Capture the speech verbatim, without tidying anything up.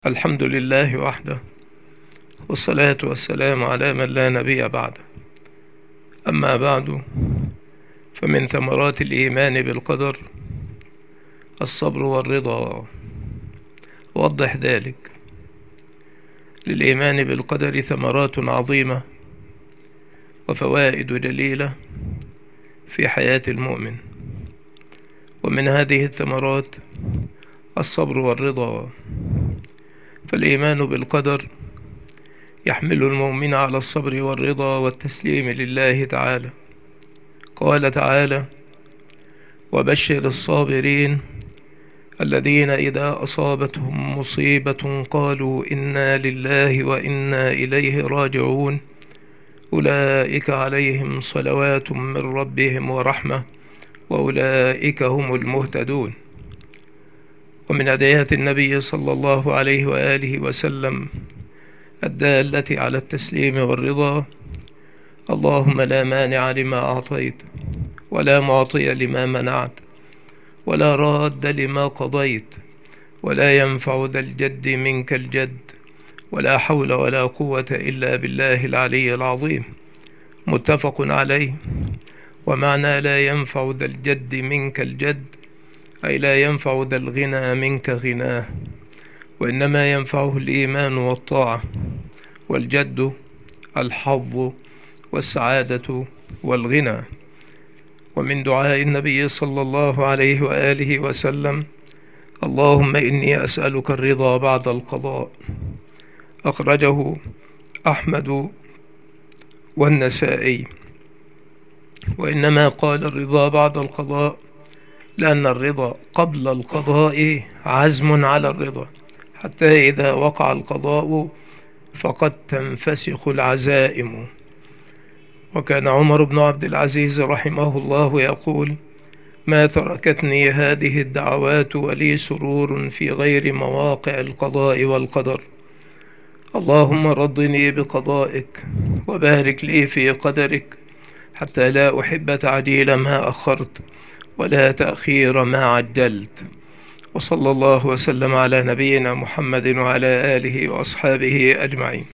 الحمد لله وحده، والصلاة والسلام على من لا نبي بعده. أما بعد، فمن ثمرات الإيمان بالقدر الصبر والرضا. وضح ذلك. للإيمان بالقدر ثمرات عظيمة وفوائد جليلة في حياة المؤمن، ومن هذه الثمرات الصبر والرضا. فالإيمان بالقدر يحمل المؤمن على الصبر والرضا والتسليم لله تعالى. قال تعالى: وبشر الصابرين الذين إذا أصابتهم مصيبة قالوا إنا لله وإنا إليه راجعون أولئك عليهم صلوات من ربهم ورحمة وأولئك هم المهتدون. ومن أدعية النبي صلى الله عليه وآله وسلم الدالة على التسليم والرضا: اللهم لا مانع لما أعطيت ولا معطي لما منعت ولا راد لما قضيت ولا ينفع ذا الجد منك الجد ولا حول ولا قوة إلا بالله العلي العظيم. متفق عليه. ومعنى لا ينفع ذا الجد منك الجد أي لا ينفع ذا الغنى منك غناه، وإنما ينفعه الإيمان والطاعة، والجد الحظ والسعادة والغنى. ومن دعاء النبي صلى الله عليه وآله وسلم: اللهم إني أسألك الرضا بعد القضاء. أخرجه أحمد والنسائي. وإنما قال الرضا بعد القضاء لأن الرضا قبل القضاء عزم على الرضا، حتى إذا وقع القضاء فقد تنفسخ العزائم. وكان عمر بن عبد العزيز رحمه الله يقول: ما تركتني هذه الدعوات ولي سرور في غير مواقع القضاء والقدر. اللهم رضني بقضائك وبارك لي في قدرك، حتى لا أحب تعجيل ما أخرت ولا تأخير ما عجلت. وصلى الله وسلم على نبينا محمد وعلى آله وأصحابه أجمعين.